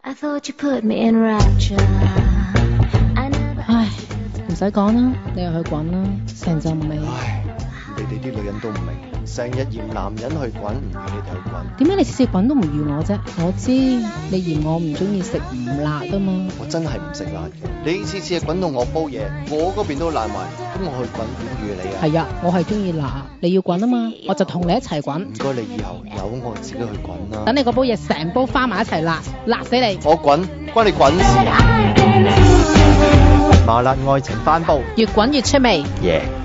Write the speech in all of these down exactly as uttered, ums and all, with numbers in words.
唉，唔使講啦，你又去滾啦，成陣味。 唉，你哋啲女人都唔明，成日嫌男人去滾，唔要你哋去滾。 點解你次次滾都唔預我啫？我知你嫌我唔中意食唔辣啊嘛。 我真係唔食辣嘅，你次次係滾到我煲嘢，我嗰邊都辣埋，咁我去滾點預你啊？ 係啊，我係中意辣，你要滾啊嘛，我就同你一齊滾。 唔該你以後由我自己去滾啦。 等你嗰煲嘢成煲翻埋一齊辣，辣死你！ 我滾，關你滾事啊！麻辣愛情翻煲， 越滾越出味。 耶、yeah.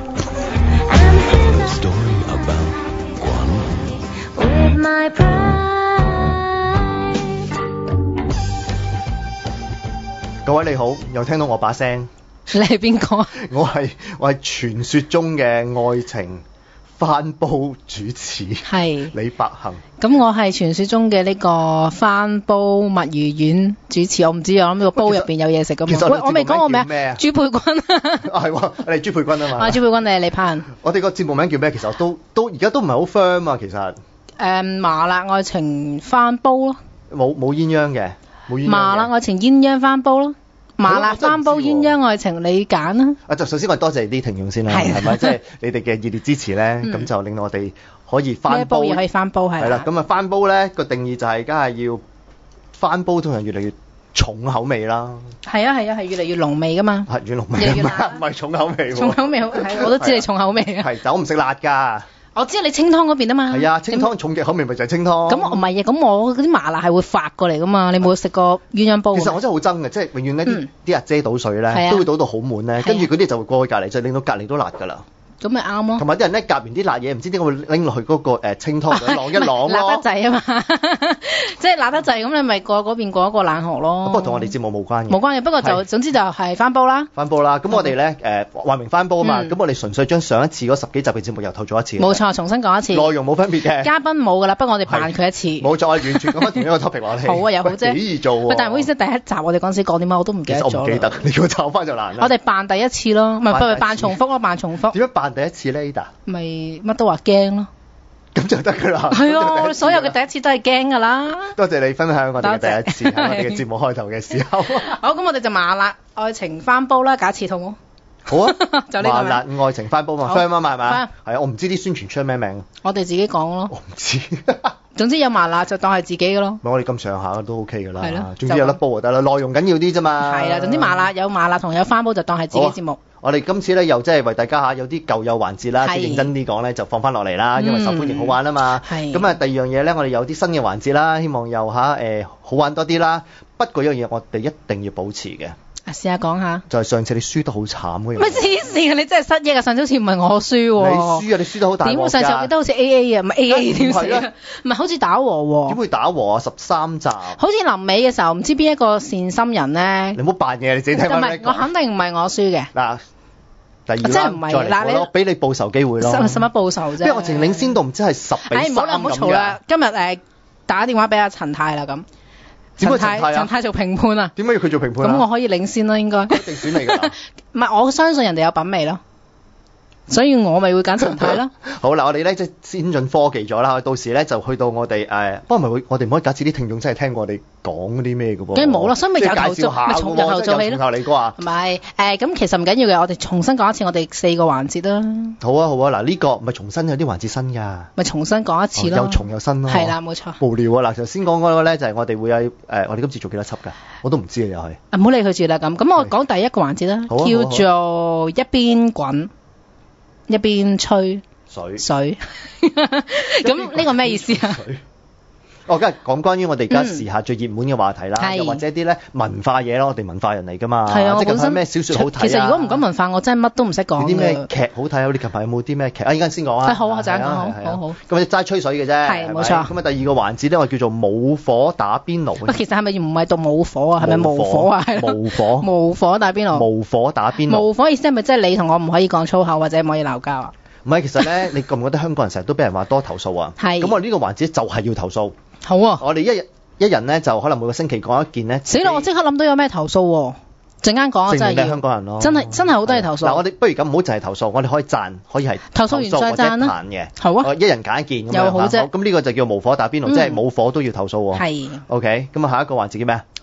各位你好，又聽到我把聲。 你係邊個？ 我係我係傳說中嘅愛情翻煲主持，係李百行。 咁我係傳說中嘅呢個翻煲墨魚丸主持，我唔知啊，我諗個煲入邊有嘢食噶嘛。喂，我未講我名咩？朱佩君。 係喎，你係朱佩君啊嘛。 啊，朱佩君，你係李柏恒。 我哋個節目名叫咩？其實都都而家都唔係好 firm 啊，其實。誒、 嗯，麻辣愛情翻煲咯。 冇冇鴛鴦嘅，冇鴛鴦。麻辣愛情鴛鴦翻煲咯。麻辣翻煲鴛鴦愛情，你揀啦。 啊，就首先我多謝啲聽眾先啦，係咪？即係你哋嘅熱烈支持咧，咁就令到我哋可以翻煲。 咩煲嘢可以翻煲係？係啦， 咁啊翻煲咧個定義就係，梗係要翻煲通常越嚟越重口味啦。係啊係啊係，越嚟越濃味噶嘛。係越濃味，越辣，唔係重口味。重口味係，我都知你重口味啊。係，但我唔食辣㗎。我知你清湯嗰邊啊嘛。係啊，清湯重嘅口味咪就係清湯。咁唔係啊，咁我嗰啲麻辣係會發過嚟噶嘛。你冇食過鴛鴦煲？其實我真係好憎嘅，即係永遠呢啲啲阿姐倒水咧，都會倒到好滿咧，跟住嗰啲就會過去隔離，就令到隔離都辣㗎啦。咁咪啱咯。同埋啲人咧夾完啲辣嘢，唔知點解會拎落去嗰個誒清湯度啷一啷咯。辣得滯啊嘛，即係辣得滯，咁你咪過嗰邊過一個冷河咯。不過同我哋節目冇關嘅。冇關嘅，不過就總之就係翻煲啦。翻煲啦，咁我哋咧誒話明翻煲啊嘛，咁我哋純粹將上一次嗰十幾集嘅節目由頭做一次。冇錯，重新講一次。內容冇分別嘅。嘉賓冇㗎啦，不過我哋扮佢一次。冇錯，我完全講翻同一個 topic 話你。好啊，又好啫。幾易做喎。但係唔好意思，第一集我哋嗰陣時講啲乜我都唔記得咗。我唔記得，你叫我抄翻就難啦。我哋扮第一次咯，唔係唔係扮重複咯，扮重複。點樣扮第一次咧？Ada？咪乜都話驚咯，咁就得㗎啦。係啊，我所有嘅第一次都係驚㗎啦。多謝你分享我哋嘅第一次喺我哋嘅節目開頭嘅時候。好，咁我哋就麻辣愛情翻煲啦，假設好冇？好啊，就呢個麻辣愛情翻煲嘛 ，firm 啊嘛係嘛？係啊，我唔知啲宣傳出咩名。我哋自己講咯。我唔知。總之有麻辣就當係自己嘅咯。我哋咁上下都 OK 㗎啦。係咯。總之有得煲就得啦，內容緊要啲啫嘛。係啦，總之麻辣有麻辣同有翻煲就當係自己節目。我哋今次咧又即係為大家嚇有啲舊有環節啦，即係認真啲講咧就放翻落嚟啦，因為受歡迎好玩啊嘛。係。咁啊第二樣嘢咧，我哋有啲新嘅環節啦，希望又嚇誒好玩多啲啦。不過一樣嘢我哋一定要保持嘅。啊，試下講下。就係上次你輸得好慘嗰樣。乜黐線啊！你真係失憶啊！上次好似唔係我輸喎。你輸啊！你輸得好大鑊㗎。點會上次我記得好似 A A 啊，唔係 A A 點死啊？唔係好似打和喎。點會打和啊？十三集。好似臨尾嘅時候，唔知邊一個善心人咧。你唔好扮嘢，你自己聽翻。唔係，我肯定唔係我輸嘅。嗱。第二啦，真係唔係嗱，你我俾你報仇機會咯。使乜報仇啫？因為我淨領先到唔知係十比三咁嘅。哎，唔好啦，唔好嘈啦。今日誒打電話俾阿陳太啦咁。陳太，陳太做評判啊？點解要佢做評判啊？咁我可以領先啦，應該。一定選你㗎。唔係，我相信人哋有品味咯。所以我咪會揀陳太咯。好啦，我哋咧即係先進科技咗啦，到時咧就去到我哋誒，不過唔係會，我哋唔可以假設啲聽眾真係聽過我哋講嗰啲咩嘅噃。梗係冇啦，所以咪由頭做，咪從由頭做起咯。從頭嚟過啊？唔係誒，咁其實唔緊要嘅，我哋重新講一次我哋四個環節啦。好啊好啊，嗱呢個唔係重新有啲環節新㗎。咪重新講一次咯。又重又新咯。係啦，冇錯。無聊啊！嗱，頭先講嗰個咧就係我哋會有誒，我哋今次做幾多輯㗎？我都唔知啊，又係。啊，唔好理佢住啦咁。咁我講第一個環節啦，叫做一邊滾一邊吹水水，咁呢個咩意思啊？我今日講關於我哋而家時下最熱門嘅話題啦，嗯、又或者啲咧文化嘢咯，我哋文化人嚟㗎嘛。係啊，即係近排咩小説好睇啊？其實如果唔講文化，我真係乜都唔識講。有啲咩劇好睇啊？你近排有冇啲咩劇啊？依家先講啊。好啊，陣間講，好好好。咁我哋齋吹水嘅啫。係冇錯。咁啊，第二個環節咧，我叫做冇火打邊爐。喂，其實係咪唔係讀冇火啊？係咪無火啊？係無火。無火打邊爐。無火打邊爐。無火意思係咪即係你同我唔可以講粗口或者唔可以鬧交啊？唔係，其實咧，你覺唔覺得香港人成日都俾人話多投訴啊？係。咁我呢個環節就係要投訴。好啊！我哋一日一人咧就可能每個星期講一件咧。死啦！我即刻諗到有咩投訴喎！陣間講啊，真係要。香港人咯。真係真係好多嘢投訴。嗱，我哋不如咁，唔好淨係投訴，我哋可以讚，可以係投訴完再讚啦。嘅。好啊！一人揀一件咁樣。又好啫。咁呢個就叫無火打邊爐，即係冇火都要投訴喎。係。OK，咁啊，下一個環節叫咩啊？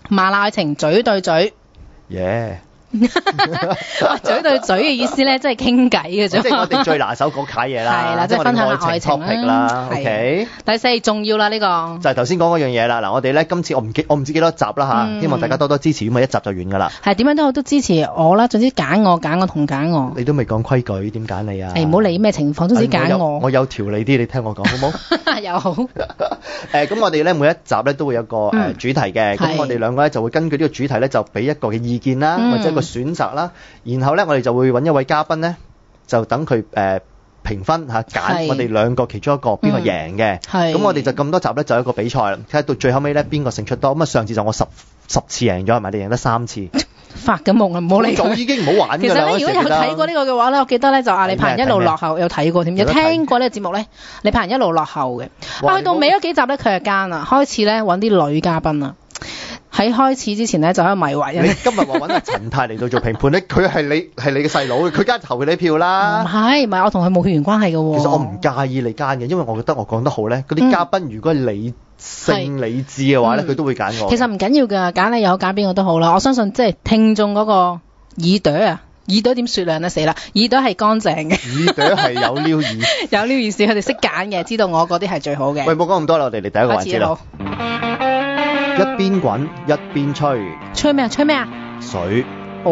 麻辣愛情嘴對嘴。 耶、yeah. 嘴對嘴嘅意思咧，即係傾偈嘅啫。 即係我哋最拿手嗰攤嘢啦， 係啦，即係分享下愛情啦。OK， 第四重要啦呢、這個， 就係頭先講嗰樣嘢啦。嗱，我哋咧今次我唔記我唔知幾多集啦吓、嗯，希望大家多多支持，咁啊一集就完噶啦。係點樣都好，都支持我啦。總之揀我揀我同揀我。你都未講規矩，點揀你啊？誒，唔好理咩情況，總之揀我。我有條理啲，你聽我講好冇？有好。誒，咁我哋咧每一集咧都會有個誒、嗯、主題嘅，咁我哋兩個咧就會根據呢個主題咧就俾一個嘅意見啦、嗯，或者一個選擇啦。然後咧，我哋就會揾一位嘉賓咧，就等佢誒評分嚇，揀我哋兩個其中一個邊個贏嘅。係。咁我哋就咁多集咧，就有一個比賽啦。睇下到最後尾咧，邊個勝出多。咁啊，上次就我十十次贏咗，係咪？你贏得三次。發緊夢啊！唔好理佢。早已經唔好玩㗎啦。其實咧，如果有睇過呢個嘅話咧，我記得咧就阿李柏仁一路落後，有睇過添，有聽過呢個節目咧。李柏仁一路落後嘅，去到尾嗰幾集咧，佢係奸啊，開始咧揾啲女嘉賓啊。喺開始之前咧，就喺度迷惑人。你今日話揾阿陳太嚟到做評判咧，佢係你係你嘅細佬，佢梗係投佢啲票啦。唔係，唔係我同佢冇血緣關係嘅喎。其實我唔介意你奸嘅，因為我覺得我講得好咧。嗰啲嘉賓如果係理性理智嘅話咧，佢、嗯、都會揀我。其實唔緊要㗎，揀你又好揀邊個都好啦。我相信即係聽眾嗰個耳朵啊，耳朵點雪亮咧死啦！耳朵係乾淨嘅，耳朵係有撩耳，有撩耳屎，佢哋識揀嘅，知道我嗰啲係最好嘅。喂，冇講咁多啦，我哋嚟第一個環節啦。一邊滾一邊吹，吹咩啊？吹咩啊？水。哦。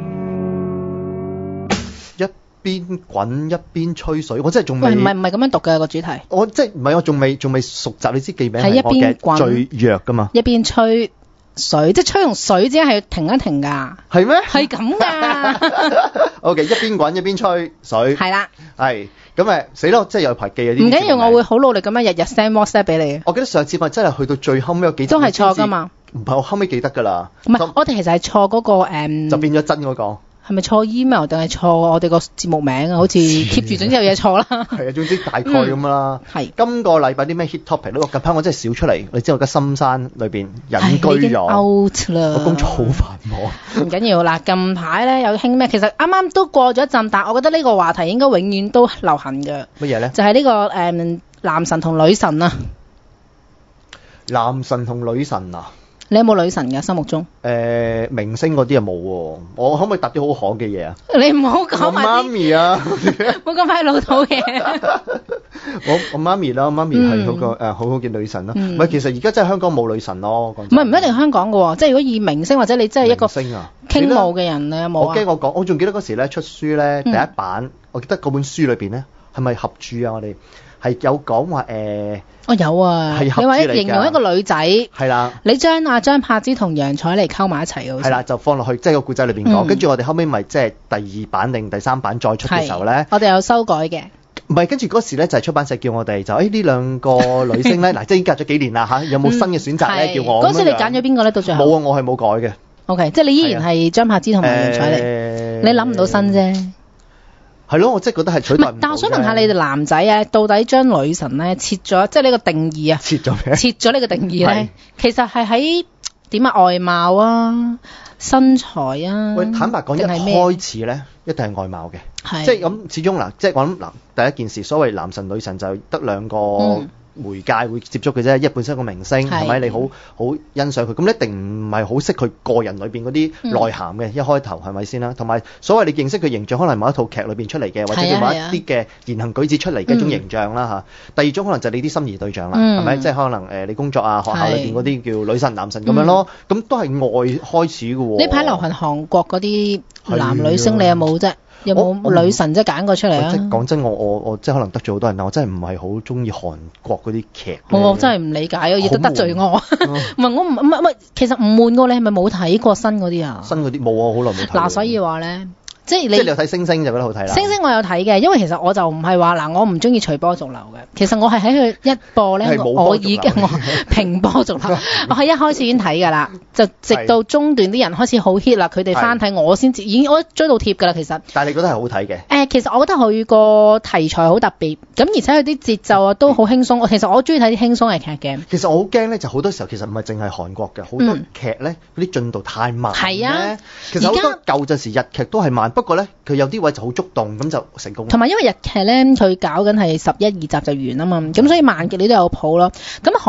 一邊滾一邊吹水，我真係仲未。唔係唔係咁樣讀嘅個主題。我即係唔係我仲未仲未熟習，你知記名係我嘅最弱噶嘛？一邊吹水，即係吹同水之間係要停一停㗎。係咩？係咁㗎。O K， 一邊滾一邊吹水。係啦。係。咁誒死咯，即係有排記啊啲。唔緊要，我會好努力咁樣日日 send WhatsApp 俾你。我記得上次咪真係去到最後尾有幾集都係錯㗎嘛。唔係，我後尾記得㗎啦。唔係，我哋其實係錯嗰個誒。就變咗真嗰個。係咪錯 email 定係錯我哋個節目名啊？好似 keep 住總之有嘢錯啦。係啊，總之大概咁啦。係、嗯。今個禮拜啲咩 hit topic 咧？我近排我真係少出嚟。你知道我而家深山裏邊隱居咗。out 啦。我工作好繁忙。唔緊要啦，近排咧有興咩？其實啱啱都過咗一陣，但係我覺得呢個話題應該永遠都流行嘅。乜嘢咧？就係、是、呢、這個誒、嗯、男神同女神啊。男神同女神啊？你有冇女神㗎心目中？誒、呃，明星嗰啲啊冇喎，我可唔可以答啲好行嘅嘢啊？你唔好講埋啲媽咪啊，冇咁快老土嘢。我我媽咪啦，媽咪係嗰個誒好好嘅女神啦。唔、嗯、係，其實而家真係香港冇女神咯。唔係唔一定香港嘅喎，即係如果以明星或者你真係一個傾慕嘅人，你有冇啊？我驚我講，我仲記得嗰時咧出書咧第一版，嗯、我記得嗰本書裏邊咧係咪合著啊？我哋係有講話誒。呃哦有啊，你話形容一個女仔，係啦，你將阿張柏芝同楊采妮溝埋一齊嘅，係啦，就放落去即係個故仔裏邊講，跟、嗯、住我哋後尾咪即係第二版定第三版再出嘅時候咧，我哋有修改嘅，唔係跟住嗰時咧就係、是、出版社叫我哋就誒呢兩個女星咧嗱，即係已經隔咗幾年啦嚇，有冇新嘅選擇咧、嗯？叫我嗰時你揀咗邊個咧？到最後冇啊，我係冇改嘅。O、okay, K， 即係你依然係張柏芝同埋楊采妮，呃、你諗唔到新啫。係咯，我真係覺得係取代唔到。但我想問下你哋男仔啊，到底將女神咧切咗，即係呢個定義啊？切咗咩？切咗呢個定義咧，其實係喺點啊？外貌啊，身材啊。喂，坦白講，一開始咧，一定係外貌嘅。即係咁，始終嗱，即係我諗嗱，第一件事，所謂男神女神就得兩個。嗯媒介會接觸嘅啫，一本身個明星係咪你好好欣賞佢？咁一定唔係好識佢個人裏邊嗰啲內涵嘅、嗯。一開頭係咪先啦？同埋所謂你認識佢形象，可能某一套劇裏邊出嚟嘅，或者叫某一啲嘅言行舉止出嚟嘅一種形象啦嚇、嗯。第二種可能就係你啲心儀對象啦，係、嗯、咪？即係可能誒你工作啊、學校裏邊嗰啲叫女神男神咁樣咯。咁、嗯、都係外開始嘅喎。呢排流行韓國嗰啲男女星，你有冇啫？有冇女神即係揀過出嚟啊？即係講真，我我我即係可能得罪好多人，但我真係唔係好中意韓國嗰啲劇。我真係唔理解啊，亦都得罪我。唔係我唔唔唔，其實唔悶過，你係咪冇睇過新嗰啲啊？新嗰啲冇啊，好耐冇睇。嗱，所以話咧。即係你，即係你有睇星星就覺得好睇啦。星星我有睇嘅，因為其實我就唔係話嗱，我唔中意隨波逐流嘅。其實我係喺佢一播咧，我已經我平波逐流。我係一開始已經睇㗎啦，就直到中段啲人開始好 hit 啦，佢哋翻睇我先至已經我追到貼㗎啦。其實，但係你覺得係好睇嘅？誒、呃，其實我覺得佢個題材好特別，咁而且佢啲節奏啊都好輕鬆。其實我中意睇啲輕鬆嘅劇嘅。其實我好驚咧，就好多時候其實唔係淨係韓國嘅，好多劇咧嗰啲進度太慢。係啊，其實好多舊陣時日劇都係慢。不過咧，佢有啲位就好觸動，咁就成功。同埋因為日劇咧，佢搞緊係十一二集就完啊嘛，咁所以慢極你都有譜咯。咁韓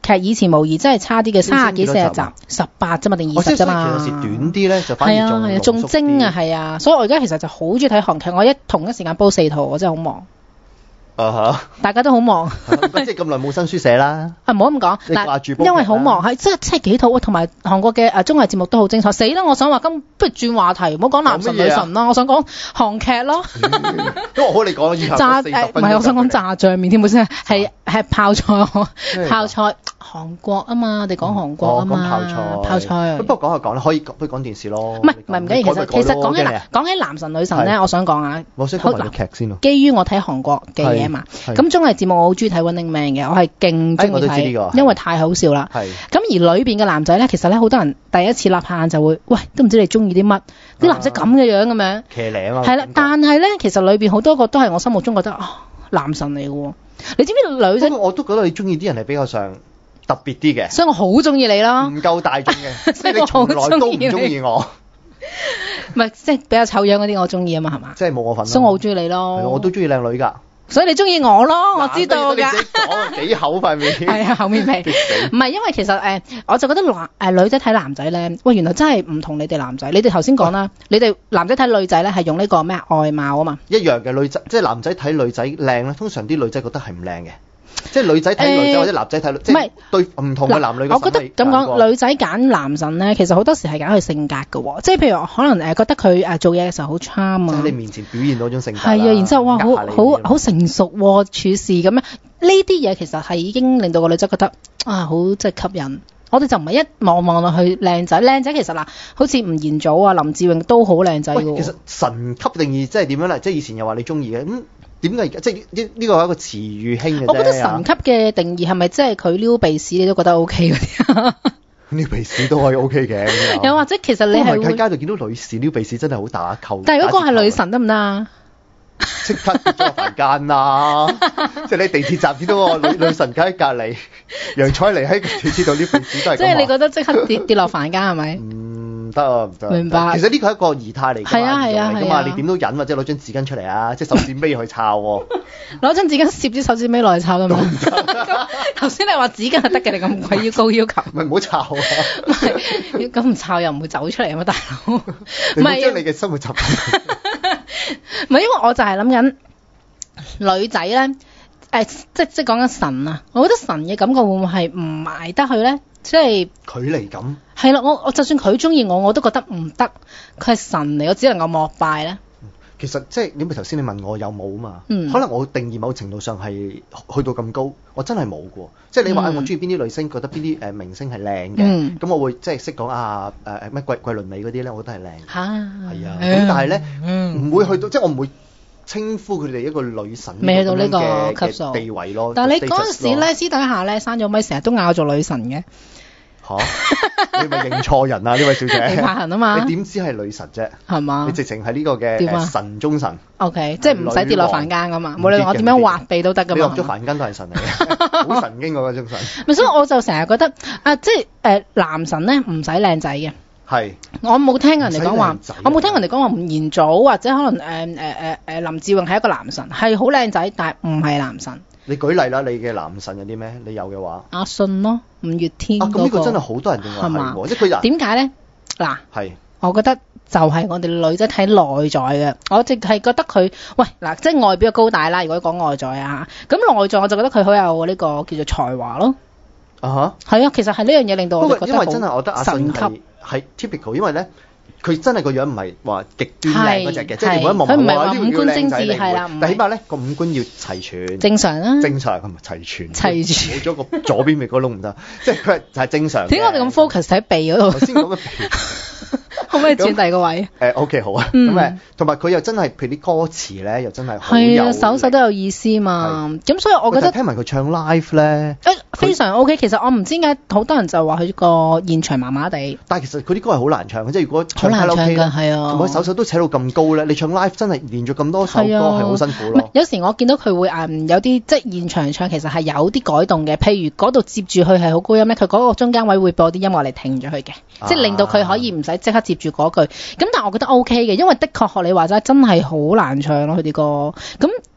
劇以前無疑真係差啲嘅，三十幾四十集，十八啫嘛定二十啫嘛。 有時短啲咧就反而仲係啊，仲精啊，係啊，所以我而家其實就好中意睇韓劇，我一同一時間煲四套，我真係好忙。 啊哈！ 大家都好忙， 即係咁耐冇新書寫啦。 啊，唔好咁講， 你掛住煲劇啦， 因為好忙，係即係即係幾套，同埋韓國嘅誒綜藝節目都好精彩。死啦！我想話咁，不如轉話題，唔好講男神女神啦，我想講韓劇咯。 因為我好你講以後炸誒唔係，我想講炸醬麵添，本身係係泡菜，泡菜韓國啊嘛，我哋講韓國啊嘛。 泡菜，泡菜。不過講下講啦，可以不如講電視咯。 唔係唔係唔緊要，其實其實講起男講起男神女神咧，我想講啊， 我先講埋劇先咯。 基於我睇韓國嘅嘢嘛，咁綜藝節目我好中意睇 Running Man 嘅，我係勁中意睇，因為太好笑啦。咁而裏邊嘅男仔咧，其實咧好多人第一次立下眼就會，喂，都唔知你中意啲乜，啲男仔咁嘅樣咁樣。騎呢啊嘛。係啦，但係咧，其實裏邊好多個都係我心目中覺得啊男神嚟嘅喎。你知唔知女仔？ 我都覺得你中意啲人係比較上特別啲嘅。 所以我好中意你咯。唔夠大眾嘅，即係你從來都唔中意我。 唔係，即係比較醜樣嗰啲我中意啊嘛，係嘛？ 即係冇我份。 所以我好中意你咯。 我都中意靚女㗎。 所以你中意我咯，我知道㗎。 你自己講幾厚塊面？ 係啊，厚面皮。唔係因為其實誒、呃，我就覺得男誒女仔睇男仔咧，喂，原來真係唔同你哋男仔。你哋頭先講啦，你哋男仔睇女仔咧係用呢個咩外貌啊嘛。 一樣嘅女仔，即係男仔睇女仔靚咧，通常啲女仔覺得係唔靚嘅。即係女仔睇女仔、欸、或者男仔睇女，即係對唔同嘅男女嘅審美。我覺得咁講，女仔揀男神咧，其實好多時係揀佢性格嘅喎。即係譬如可能誒覺得佢誒做嘢嘅時候好 charm 啊， 喺你面前表現到種性格。 係啊，然之後哇，好好好成熟喎、啊，處事咁樣呢啲嘢其實係已經令到個女仔覺得啊，好即係吸引。我哋就唔係一望望落去靚仔，靚仔其實嗱，好似吳彥祖啊、林志穎都好靚仔嘅。 其實神級定義即係點樣咧？即係以前又話你中意嘅咁。點解即係呢呢個係一個詞語興嘅啫。我覺得神級嘅定義係咪即係佢撩鼻屎你都覺得 O K 嗰啲？撩鼻屎都可以 O K 嘅。又或者其實你係喺街度見到女士撩鼻屎真係好打扣。 但係嗰個係女神得唔得啊？ 即刻跌咗落凡間啦！即係你地鐵站見到個女女神喺隔離，楊采妮喺地鐵度撩鼻屎都係咁。 即係你覺得即刻跌跌落凡間係咪？ 唔得啊，唔得。 明白。 其實呢個係一個儀態嚟㗎。 係啊係啊係啊。 你點都忍或者攞張紙巾出嚟啊！即係手指尾去抄喎。 攞張紙巾攝啲手指尾落去抄㗎嘛？頭先你話紙巾係得嘅，你咁鬼要高要求。 咪唔好抄啊！ 唔係，咁唔抄又唔會走出嚟啊嘛，大佬。 唔係將你嘅生活習慣。 唔係，因為我就係諗緊女仔咧，誒、呃，即即講緊神啊！我覺得神嘅感覺會唔會係唔埋得去咧？即係距離感。係啦，我我就算佢中意我，我都覺得唔得。佢係神嚟，我只能夠膜拜咧。 其實即係你咪頭先你問我有冇啊嘛？ 嗯、 可能我定義某程度上係去到咁高，我真係冇過。即係你話、嗯、我中意邊啲女星，覺得邊啲誒明星係靚嘅，咁、嗯、我會即係識講啊誒咩桂桂綸鎂嗰啲咧，我覺得係靚。嚇係啊，咁、啊、但係咧唔會去到，即係我唔會稱呼佢哋一個女神未去到呢個級數地位咯。 但係你嗰陣時咧私底下咧閂咗咪，成日都嗌我做女神嘅。 嚇、啊！你咪認錯人啊，呢位小姐。 你怕痕啊嘛？ 你點知係女神啫？ 係嘛？ 你直情係呢個嘅、呃、神中神。 O、okay, K， 即係唔使跌落凡間噶嘛，無論我點樣滑地都得噶嘛。 你落咗凡間都係神嚟嘅，好神經嗰個中神。 咪所以我就成日覺得啊，即係誒、呃、男神咧唔使靚仔嘅。 係。我冇聽人哋講話，我冇聽人哋講話吳彥祖或者可能誒誒誒誒林志穎係一個男神，係好靚仔，但係唔係男神。你舉例啦，你嘅男神有啲咩？你有嘅話， 阿信咯，五月天嗰、那個。咁呢個真係好多人認為係喎，即係佢人。 點解咧？嗱， 係， 我覺得就係我哋女仔睇內在嘅，我淨係覺得佢，喂嗱，即係外表高大啦。如果講外在啊，咁內在我就覺得佢好有呢個叫做才華咯。 啊哈， 係啊，其實係呢樣嘢令到我覺得因為真係我覺得阿信係係 typical，因為咧。佢真係個樣唔係話極端靚嗰隻嘅，即係你每一望佢唔係話五官精緻係啦， 但起碼咧個五官要齊全， 正常啦， 正常係咪齊全？ 齊全， 冇咗個左邊鼻哥窿唔得，即係佢係正常。 點解我哋咁 focus 喺鼻嗰度？ 頭先講嘅鼻， 可唔可以轉第二個位？ 誒 OK 好啊，咁誒同埋佢又真係譬如啲歌詞咧，又真係好有係啊，首首都有意思嘛。咁所以我覺得聽聞佢唱 live 咧， 誒非常 OK。其實我唔知點解好多人就話佢個現場麻麻地， 但係其實佢啲歌係好難唱嘅，即係如果好難唱㗎，係啊， 同埋首首都扯到咁高咧，你唱 live 真係連續咁多首歌係好辛苦咯。 有時我見到佢會誒有啲即係現場唱，其實係有啲改動嘅。譬如嗰度接住佢係好高音咧，佢嗰個中間位會播啲音樂嚟停咗佢嘅，即係令到佢可以唔使即刻接住嗰句。咁但係我覺得 OK 嘅，因為的確學你話齋真係好難唱咯佢啲歌。咁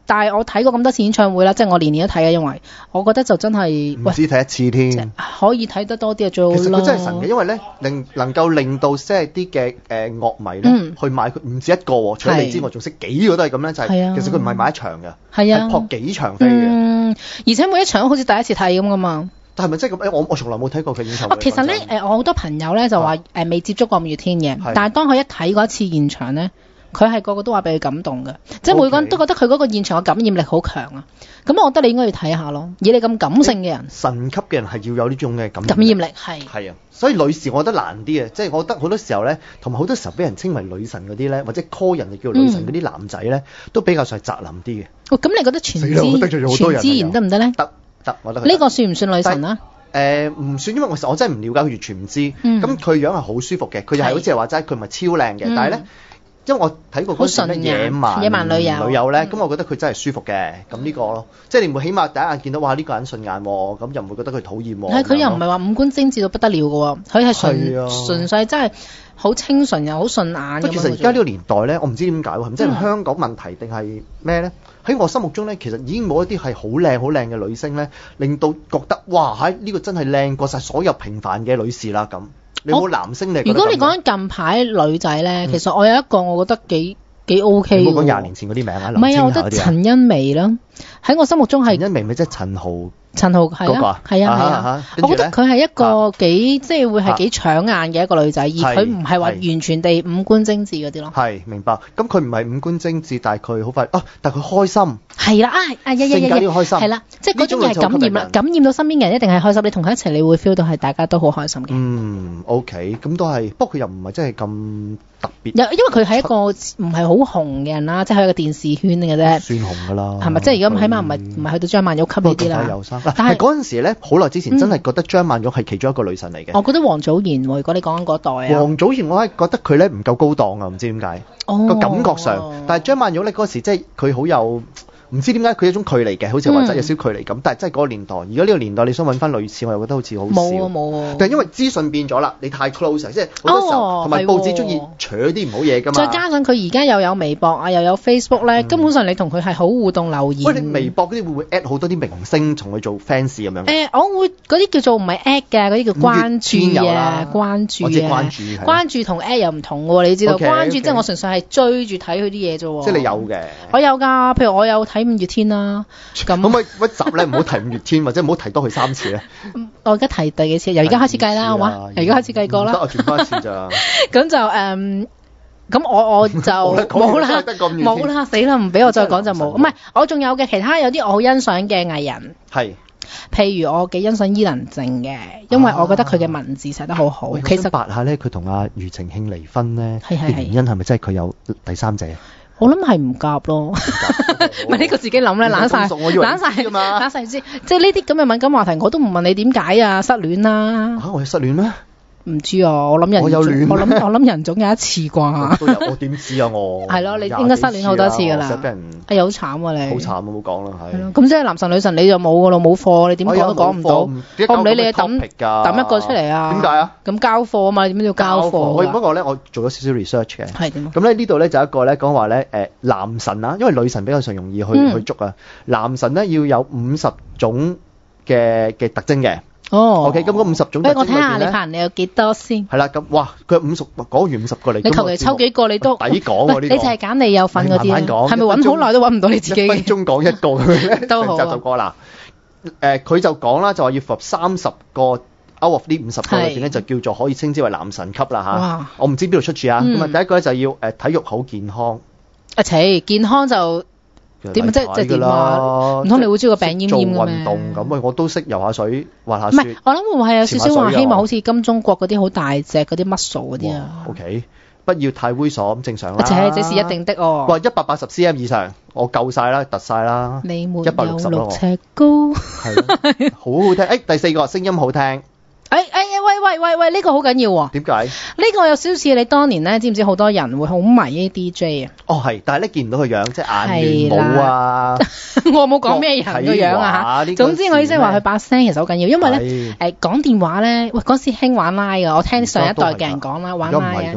但係我睇過咁多次演唱會啦，即係我年年都睇嘅，因為我覺得就真係唔止睇一次添， 可以睇得多啲啊，最好啦。 其實佢真係神嘅，因為咧令能夠令到即係啲嘅誒樂迷咧、嗯、去買佢唔止一個喎，除咗你之外仲識幾個都係咁咧，就係、是、其實佢唔係買一場嘅，係啊，撲幾場飛嘅、嗯，而且每一場都好似第一次睇咁噶嘛。但係咪真係咁？我我從來冇睇過佢演唱會。其實咧誒，我好多朋友咧就話誒未接觸過五月天嘅，但係當佢一睇過一次現場咧。佢係個個都話俾佢感動嘅，即係每個人都覺得佢嗰個現場嘅感染力好強啊！咁我覺得你應該要睇下咯。以你咁感性嘅人，神級嘅人係要有呢種嘅感染力。感染力係係啊，所以女士我覺得難啲啊，即係我覺得好多時候咧，同埋好多時候俾人稱為女神嗰啲咧，或者 call 人哋叫女神嗰啲男仔咧、嗯，都比較上係宅男啲嘅。哦，咁你覺得全知全知然得唔得咧？得得，我覺得呢、呢個算唔算女神啊？誒唔、呃、算，因為我實我真係唔了解佢，完全唔知。咁佢樣係好舒服嘅，佢又係好似係話齋，佢唔係超靚嘅，但係咧。因為我睇過嗰個野蠻野蠻女友女友咧，咁、嗯、我覺得佢真係舒服嘅，咁呢個咯，即係你唔會起碼第一眼見到哇呢、呢個人順眼喎，咁又唔會覺得佢討厭喎。係佢又唔係話五官精緻到不得了嘅喎，佢係純純粹真係好清純又好順眼。不過其實而家呢個年代咧，我唔知點解喎，係咪真係香港問題定係咩咧？喺我心目中咧，其實已經冇一啲係好靚好靚嘅女星咧，令到覺得哇喺呢、呢個真係靚過晒所有平凡嘅女士啦咁。你有冇男星嚟？如果你講緊近排女仔咧、嗯，其實我有一個我覺得幾幾 OK 嘅。唔好講廿年前嗰啲名啊，唔係啊，我覺得陳茵媺啦，喺我心目中係陳茵媺咪即係陳豪。陳豪係啊，係啊係啊，啊，我覺得佢係一個幾、啊、即係會係幾搶眼嘅一個女仔，而佢唔係話完全地五官精緻嗰啲咯。係明白，咁佢唔係五官精緻，但係佢好快啊！但係佢開心。係啦啊啊呀呀呀！性格要開心。係啦，即係嗰種係感染啦，感染到身邊嘅人一定係開心。你同佢一齊，你會 feel 到係大家都好開心嘅。嗯 ，OK，咁都係，不過佢又唔係真係咁特別。因為佢係一個唔係好紅嘅人啦，即係喺個電視圈嘅啫。算紅㗎啦。係咪？即係而家起碼唔係唔係去到張曼玉級呢啲啦。但係嗰陣時咧，好耐之前真係覺得張曼玉係其中一個女神嚟嘅、嗯。我覺得王祖賢，如果你講緊嗰代啊，王祖賢我係覺得佢咧唔夠高檔啊，唔知點解個感覺上。但係張曼玉咧嗰時即係佢好有。唔知點解佢有一種距離嘅，好似話真係有少少距離咁、嗯，但係真係嗰個年代。而家呢個年代你想揾翻類似，我又覺得好似好少。冇啊冇啊！但係因為資訊變咗啦，你太 close，即係好多時候同埋、哦、報紙中意扯啲唔好嘢㗎嘛。再加上佢而家又有微博啊，又有 Facebook 咧、嗯，根本上你同佢係好互動留言。喂，你微博嗰啲會唔會 at 好多啲明星同佢做 fans 咁樣？誒、呃，我會嗰啲叫做唔係 at 嘅，嗰啲叫關注啊，關注啊，關注關注同 at 又唔同喎，你知道？ okay, 關注 okay. 即係我純粹係追住睇佢啲嘢啫喎。即係你有嘅。我有㗎，譬如我有睇五月天啦。可唔可以一集咧唔好提五月天，或者唔好提多佢三次咧？我而家提第幾次？由而家開始計啦，好嘛？由而家開始計過啦。得我轉翻一次咋？咁就誒，咁、嗯、我我就冇啦，冇啦，死啦！唔俾我再講就冇。唔係，我仲有嘅其他有啲我好欣賞嘅藝人。係。譬如我幾欣賞伊能靜嘅，因為我覺得佢嘅文字寫得好好。啊、其實八下咧，佢同阿庾澄慶離婚咧，嘅原因係咪真係佢有第三者？我諗係唔夾咯，唔係呢個自己諗咧，懶晒，懶晒，懶晒知，即係呢啲咁嘅敏感話題，我都唔問你點解啊，失戀啦、啊。嚇、啊，我係失戀咩？唔知啊，我諗人，我有戀，我諗我諗人總有一次啩。都有，我點知啊我？係咯，你應該失戀好多次㗎啦。哎呀，好慘啊你！好慘啊，冇講啦，係。係咯，咁即係男神女神你就冇㗎咯，冇貨，你點講都講唔到。我唔理你抌抌一個出嚟啊！點解啊？咁交貨啊嘛，點解要交貨？不過咧，我做咗少少 research 嘅。係點啊？咁咧呢度咧就一個咧講話咧誒男神啊，因為女神比較上容易去、嗯、去捉啊。男神咧要有五十種嘅嘅特徵嘅。哦 ，OK，咁嗰五十種特徵裏邊咧，我睇下你排你有幾多先？係啦，咁哇，佢五十講完五十個嚟，你求其抽幾個你都抵講喎呢個。你就係揀你有份嗰啲，係咪揾好耐都揾唔到你自己？一分鐘講一個咁樣咧，都好啊。就就過啦。誒，佢就講啦，就話要符合三十個 out of 呢五十個裏邊咧，就叫做可以稱之為男神級啦嚇。我唔知邊度出處啊。咁啊，第一個咧就要誒體育好健康。啊，切，健康就。點即係點啊？唔通你會中意個病奄奄嘅咩？做運動咁啊，我都識游下水、滑下雪。唔係，我諗會唔會係有少少話希望好似金鐘國嗰啲好大隻嗰啲 muscle 嗰啲啊 ？OK，不要太猥瑣咁正常啦。而且這是一定的哦。話一百八十 cm 以上，我夠晒啦，突晒啦。你沒有六尺高。係，好好聽。誒，第四個聲音好聽。誒誒喂喂喂喂，呢、這個好緊要喎。點解？呢、這個有少少似你當年咧，知唔知好多人會好迷呢啲 D J 啊？哦係，但係咧見唔到佢樣，即係眼面冇啊。我冇講咩人個樣啊嚇。總之我意思係話佢把聲其實好緊要，因為咧誒講電話咧，喂嗰時興玩拉㗎，我聽上一代嘅人講啦，玩拉啊。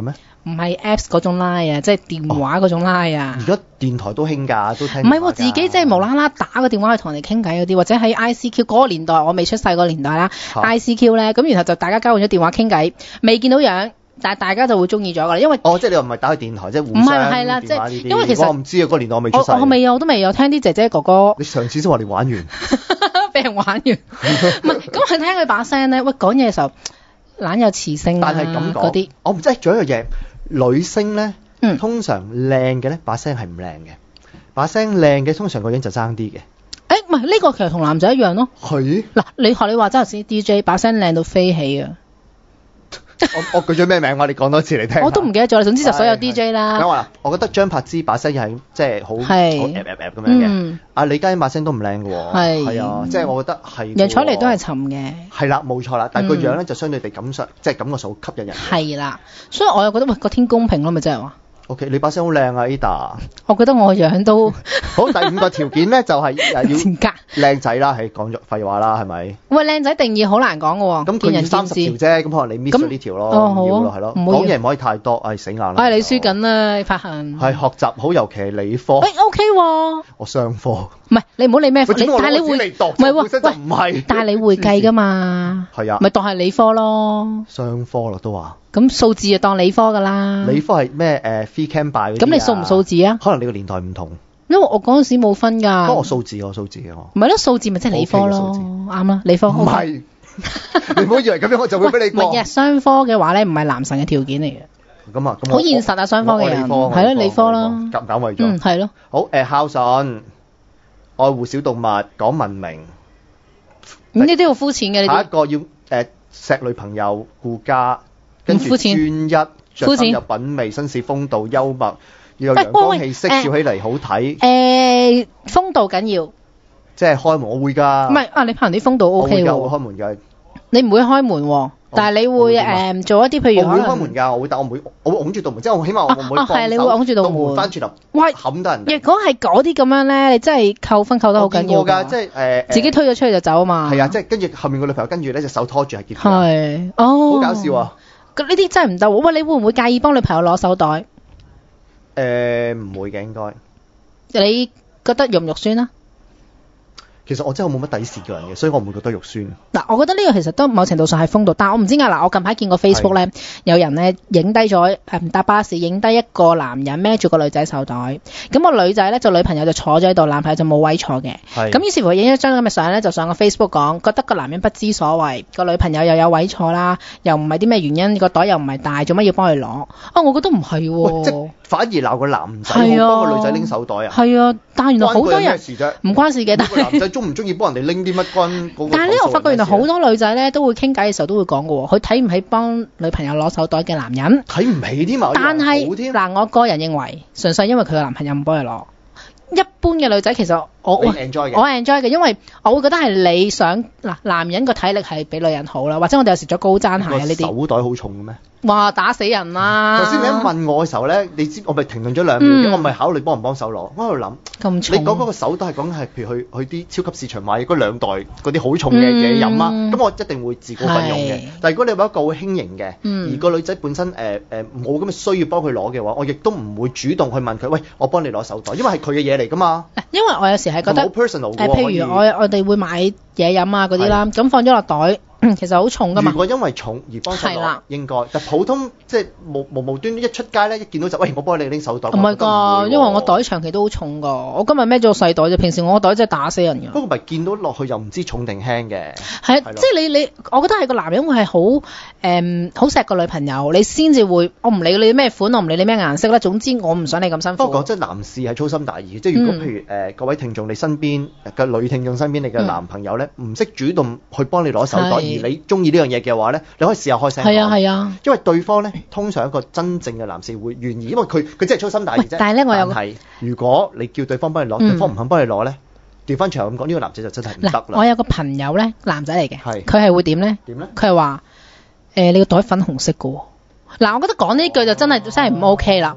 唔係 Apps 嗰種拉啊，即係電話嗰種拉啊。 而家電台都興㗎，都聽。 唔係喎，自己即係無啦啦打個電話去同人哋傾偈嗰啲，或者喺 I C Q 嗰個年代，我未出世嗰個年代啦、啊、，I C Q 咧，咁然後就大家交換咗電話傾偈，未見到樣。但係大家就會中意咗㗎啦，因為哦，即係你又唔係打去電台，即係互相電話呢啲。唔係係啦，即係因為其實我唔知啊，嗰個年代我未出世。 我我未有，我都未有聽啲姐姐哥哥。 你上次先話你玩完， 俾人玩完。唔係，咁佢聽佢把聲咧，喂講嘢嘅時候懶有磁性啊， 但係咁講嗰啲。 我唔知，仲有一樣嘢，女星咧、 嗯， 通常靚嘅咧，把聲係唔靚嘅，把聲靚嘅通常個樣就爭啲嘅。 誒，唔係呢個其實同男仔一樣咯。 係。嗱， 你學你話齋頭先 D J 把聲靚到飛起啊！ 我我舉咗咩名？我你講多次嚟聽。 我都唔記得咗啦。總之就所有 D J 啦。 咁話，我覺得張柏芝把聲又係即係好好咁樣嘅。阿李嘉欣把聲都唔靚嘅喎。係。係啊，即係我覺得係。楊采妮都係沉嘅。係啦，冇錯啦。但係個樣咧就相對地感上，即係感覺上好吸引人。係啦，所以我又覺得喂個天公平咯，咪即係話。O K， 你把聲好靚啊 ，Ada。我覺得我樣都好。第五個條件咧就係要靚仔啦，係講咗廢話啦，係咪？喂， 靚仔定義好難講嘅喎。咁佢要三十條啫，咁可能你 miss 咗呢條咯。哦，好啊。係咯，講嘢唔可以太多，唉死硬啦。 唉，你輸緊啦，發行。 係學習好，尤其係理科。 喂 ，O K 喎。 我商科。 唔係，你唔好理咩科，但係你會唔係喎，唔係。 但係你會計㗎嘛？係啊。咪當係理科咯。 商科咯，都話。咁數字就當理科㗎啦。 理科係咩？誒 free cam by 嗰啲啊。咁你數唔數字啊？ 可能你個年代唔同。 因為我嗰陣時冇分㗎。不過我數字，我數字我。唔係咯，數字咪即係理科咯。啱啦，理科。 唔係，你唔好以為咁樣我就會俾你過。 唔係，商科嘅話咧，唔係男神嘅條件嚟嘅。 咁啊，咁好現實啊，商科嘅人。係咯，理科啦。 夾硬為咗。 嗯，係咯。 好誒，孝順，愛護小動物，講文明。 咁呢啲好膚淺嘅呢啲。 下一個要誒錫女朋友，顧家。跟住專一，着衫有品味，紳士風度，幽默，要有陽光氣息，笑起嚟好睇。誒， 風度緊要。 即係開門，我會㗎。唔係啊，你拍人啲風度 O K 喎。 我會開門㗎。你唔會開門喎，但係你會誒做一啲譬如我會開門㗎，我會，但我唔會，我會擁住道門，即係我起碼我唔會放手。係你會擁住道門，翻轉頭，喂，冚得人。若果係嗰啲咁樣咧，你真係扣分扣得好緊要㗎。即係誒，自己推咗出去就走啊嘛。係啊，即係跟住後面個女朋友跟住咧隻手拖住係結。係，哦，好搞笑啊！咁呢啲真係唔得喎！喂，你會唔會介意幫女朋友攞手袋？誒、呃，唔會嘅應該。你覺得肉唔肉酸啊？其實我真係冇乜抵視嘅人嘅，所以我唔會覺得肉酸。嗱，我覺得呢個其實都某程度上係風度，但係我唔知㗎。嗱，我近排見過 Facebook 咧，有人咧影低咗誒搭巴士，影低一個男人孭住個女仔手袋，咁、個女仔咧就女朋友就坐咗喺度，男朋友就冇位坐嘅。咁於是乎影一張咁嘅相咧，就上個 Facebook 講，覺得個男人不知所謂，個女朋友又有位坐啦，又唔係啲咩原因，個袋又唔係大，做乜要幫佢攞？啊，我覺得唔係喎，即反而鬧個男仔，冇幫個女仔拎手袋啊。係啊，但係原來好多人唔關事嘅，但係男仔中唔中意幫人哋拎啲乜關？但係呢，我發覺原來好多女仔咧都會傾偈嘅時候都會講嘅喎，佢睇唔起幫女朋友攞手袋嘅男人，睇唔起添啊！但係嗱，我個人認為，純粹因為佢嘅男朋友唔幫佢攞。一般嘅女仔其實我我 enjoy 嘅，我 enjoy 嘅，因為我會覺得係你想嗱，男人個體力係比女人好啦，或者我哋有時着高踭鞋啊呢啲。手袋好重嘅咩？哇！打死人啦！頭先你一問我嘅時候咧，你知我咪停頓咗兩秒，嗯、我咪考慮幫唔幫手攞。我喺度諗，咁重你講嗰個手袋係講係譬如去去啲超級市場買嗰兩袋嗰啲好重嘅嘢飲啊，咁、嗯、我一定會自告奮勇嘅。但係如果你話一個好輕盈嘅，嗯、而個女仔本身誒誒冇咁嘅需要幫佢攞嘅話，我亦都唔會主動去問佢，喂，我幫你攞手袋，因為係佢嘅嘢嚟㗎嘛。因為我有時係覺得好 personal 嘅，譬如我我哋會買嘢飲啊嗰啲啦，咁放咗落袋。其實好重噶嘛。如果因為重而幫手攞，應該。但普通即係無無無端端一出街咧，一見到就喂，我幫你拎手袋。唔係㗎，因為我袋長期都好重㗎。我今日孭咗個細袋啫，平時我個袋真係打死人㗎。不過咪見到落去又唔知重定輕嘅。係啊，即係你你，我覺得係個男人會係好誒好錫個女朋友，你先至會。我唔理你咩款，我唔理你咩顏色啦。總之我唔想你咁辛苦。不過講真，男士係粗心大意，即係如果譬如誒、嗯呃、各位聽眾，你身邊嘅女聽眾身邊，你嘅男朋友咧唔識主動去幫你攞手袋。而你中意呢樣嘢嘅話咧，你可以試下開聲。係啊係啊，因為對方咧通常一個真正嘅男士會願意，因為佢佢真係粗心大意啫。但係咧，我有係如果你叫對方幫你攞，嗯、對方唔肯幫你攞咧，調翻場咁講，呢、呢個男仔就真係唔得啦。我有個朋友咧，男仔嚟嘅，佢係會點咧？點咧？佢係話誒，你個袋粉紅色嘅喎。嗱，我覺得講呢句就真係真係唔 OK 啦。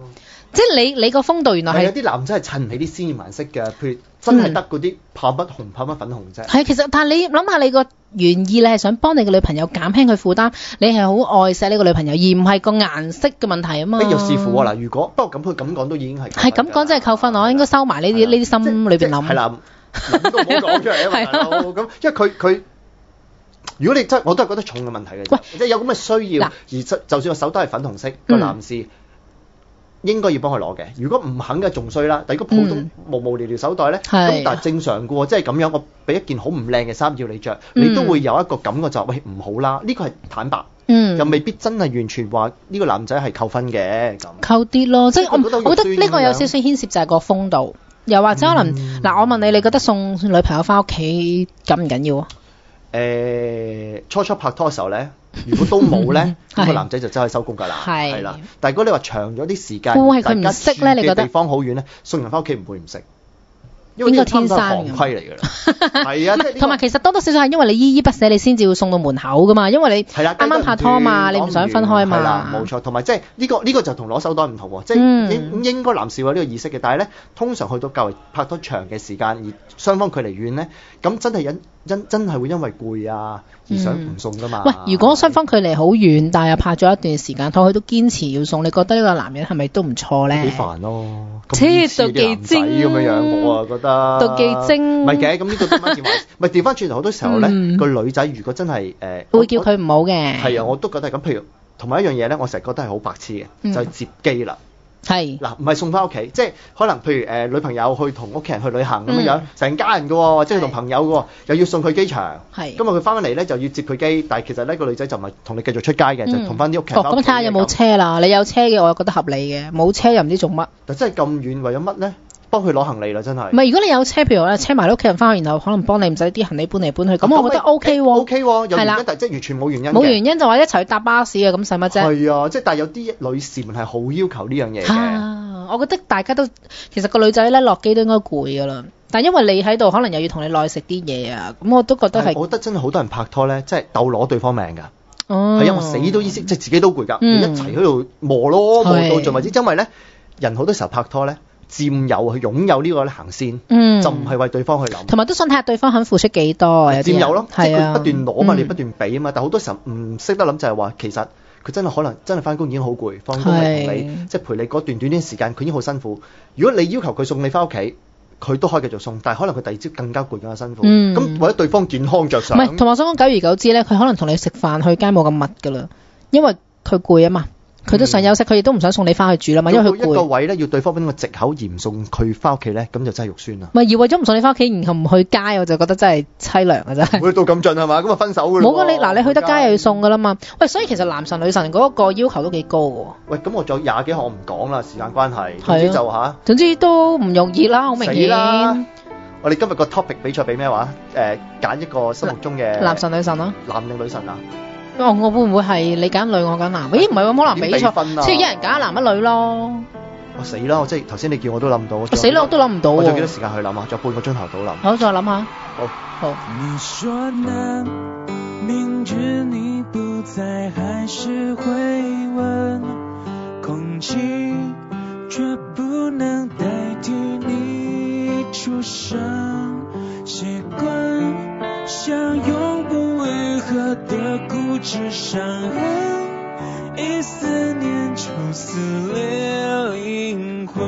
即係你你個風度原來係有啲男仔係襯唔起啲鮮豔顏色嘅，譬如真係得嗰啲怕乜紅怕乜粉紅啫。 係、嗯、其實但係你諗下你個原意，你係想幫你個女朋友減輕佢負擔，你係好愛錫呢個女朋友，而唔係個顏色嘅問題啊嘛。 又視乎啊嗱，如果不過咁佢咁講都已經係係咁講真係扣分，我應該收埋呢啲呢啲心裏邊諗。係啦， 諗都唔好講出嚟啊嘛，大佬咁，因為佢佢。如果你真，我都係覺得重嘅問題嘅，即係有咁嘅需要，而就算個手都係粉紅色，個、嗯、男士應該要幫佢攞嘅。如果唔肯嘅仲衰啦。但係如果普通無無聊聊手袋咧，咁、嗯、但係正常嘅喎，即係咁樣，我俾一件好唔靚嘅衫要你着、嗯，你都會有一個感覺就係、喂唔好啦。呢、這個係坦白，嗯、又未必真係完全話呢個男仔係扣分嘅咁。扣啲咯，即係我我覺得呢個有少少牽涉就係個風度，又或者可能嗱、嗯，我問你，你覺得送女朋友翻屋企緊唔緊要啊？ 誒、呃、初初拍拖嘅時候咧，如果都冇咧，咁個男仔就真係收工㗎啦，係啦。但係如果你話長咗啲時間，大家住嘅地方好遠咧，送人翻屋企唔會唔識。因為呢個天生嘅行規嚟㗎啦，係啊，同埋其實多多少少係因為你依依不捨，你先至會送到門口㗎嘛。因為你啱啱拍拖嘛，你唔想分開嘛。係啦，冇錯。同埋即係呢個呢、呢個就同攞手袋唔同喎，即係應應該男士有呢個意識嘅，但係咧通常去到較為拍拖長嘅時間，而雙方距離遠咧，咁真係因因真係會因為攰啊而想唔送㗎嘛、嗯。喂，如果雙方距離好遠，但係又拍咗一段時間拖，佢都堅持要送，你覺得呢個男人係咪都唔錯咧？幾煩咯，黐到幾精咁樣樣，我啊覺得。都幾精，唔係嘅，咁呢個調翻轉話，唔係調翻轉頭好多時候咧，個、嗯、女仔如果真係誒、呃，會叫佢唔好嘅。係啊，我都覺得係咁。譬如同埋一樣嘢咧，我成日覺得係好白痴嘅、嗯，就係、是、接機啦。係嗱，唔係送翻屋企，即係可能譬如誒、呃、女朋友去同屋企人去旅行咁樣樣，成、嗯、家人嘅喎，或者係同朋友嘅喎，又要送佢機場。係，今日佢翻返嚟咧就要接佢機，但係其實呢個女仔就唔係同你繼續出街嘅、嗯，就同翻啲屋企人。咁睇下有冇車啦，你有車嘅我又覺得合理嘅，冇車又唔知做乜。但真係咁遠為咗乜咧？幫佢攞行李啦，真係。唔係，如果你有車，譬如咧，車埋屋企人翻去，然後可能幫你唔使啲行李搬嚟搬去，咁我覺得 O K 喎。O K 喎，有原因，但係即係完全冇原因。冇原因就話一齊去搭巴士啊，咁使乜啫？係啊，即係但係有啲女士們係好要求呢樣嘢嘅。我覺得大家都其實個女仔咧落機都應該攰㗎啦，但係因為你喺度，可能又要同你耐食啲嘢啊，咁我都覺得係。我覺得真係好多人拍拖咧，即係鬥攞對方命㗎。哦。係啊，我死都意識，即係自己都攰㗎，嗯、一齊喺度磨咯，磨到盡為止。因為咧，人好多時候拍拖咧。佔有去擁有呢個咧行先，嗯、就唔係為對方去諗，同埋都想睇下對方肯付出幾多。佔有咯，即係佢不斷攞嘛、嗯，你不斷俾啊嘛。但係好多時候唔識得諗就係話，其實佢真係可能真係翻工已經好攰，放工嚟同你即係陪你嗰段短短時間，佢已經好辛苦。如果你要求佢送你翻屋企，佢都可以繼續送，但係可能佢第二朝更加攰更加辛苦。咁、嗯、為咗對方健康着想，唔係同埋我想講久而久之咧，佢可能同你食飯去街冇咁密㗎啦，因為佢攰啊嘛。佢都想休息，佢亦都唔想送你翻去住啦嘛，因為佢攰。一個位咧，要對方揾個藉口而唔送佢翻屋企咧，咁就真係肉酸啦。唔係，而為咗唔送你翻屋企，然後唔去街，我就覺得真係凄涼啊！真係。會到咁盡係嘛？咁啊分手㗎啦。冇㗎，你嗱你去得街又要送㗎啦嘛。喂，所以其實男神女神嗰個要求都幾高喎。喂，咁我仲有廿幾項我唔講啦，時間關係。總之就嚇。總之都唔容易啦，好明顯。死啦！我哋今日個 topic 比賽俾咩話？誒，揀一個心目中嘅男神女神咯。男定女神啊？哦，我會唔會係你揀女我揀男？咦，唔係喎，冇男比賽，即係一人揀一男一女咯。我死啦！我即係頭先你叫我都諗唔到。我死啦！我都諗唔到。我仲有幾多時間去諗下？仲有半個鐘頭到諗。好，再諗下。好。好。你說呢？明知你不在，還是會問。空氣卻不能代替你出聲。習慣像永不癒合的固執傷痕，一思念就撕裂靈魂，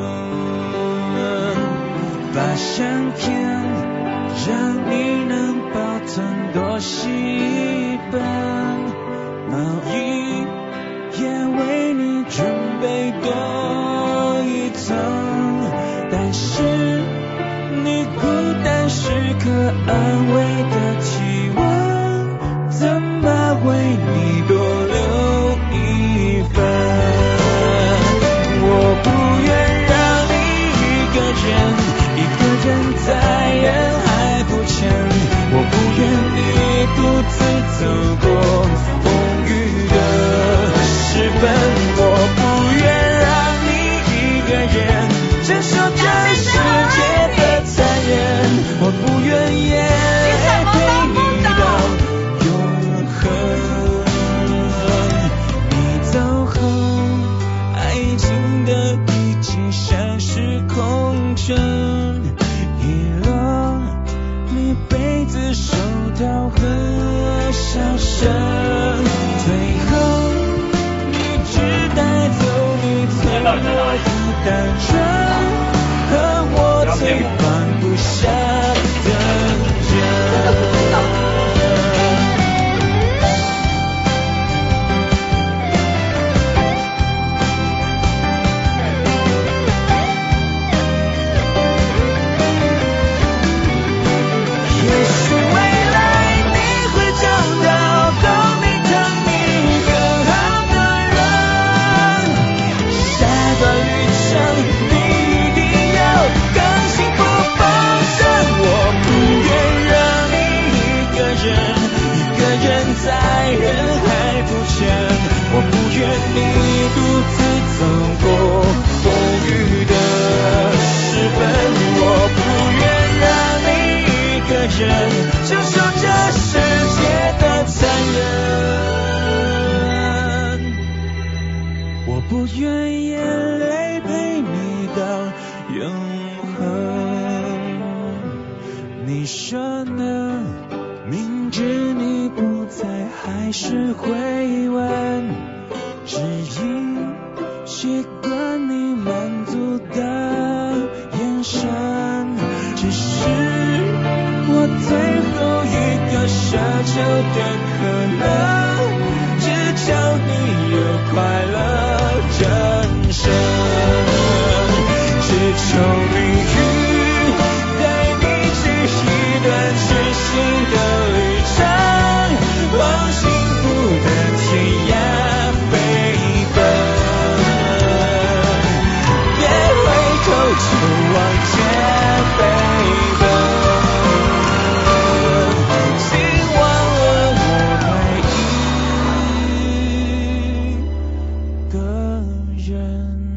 把相片讓你能保存多幾本，毛衣也為你準備多一層，但是你孤單時刻安慰的體溫，怎麼為你多留一份？我不願讓你一個人，一個人在人海浮沉，我不願你獨自走過風雨的時分，我不願讓你一個人承受這世界的殘忍，我不願也陪单纯和我最放不下的人。我不愿你独自走过风雨的时分，我不愿让你一个人承受这世界的残忍，我不愿眼泪陪你到永恒。你说呢？明知你不在，还是会问，只因习惯你满足的眼神，只是我最后一个奢求的可能，只求你有快乐人生，只求命运带你去一段全新的旅程，往幸福的天涯飞奔，别回头就往前飞奔，请忘了我爱一个人。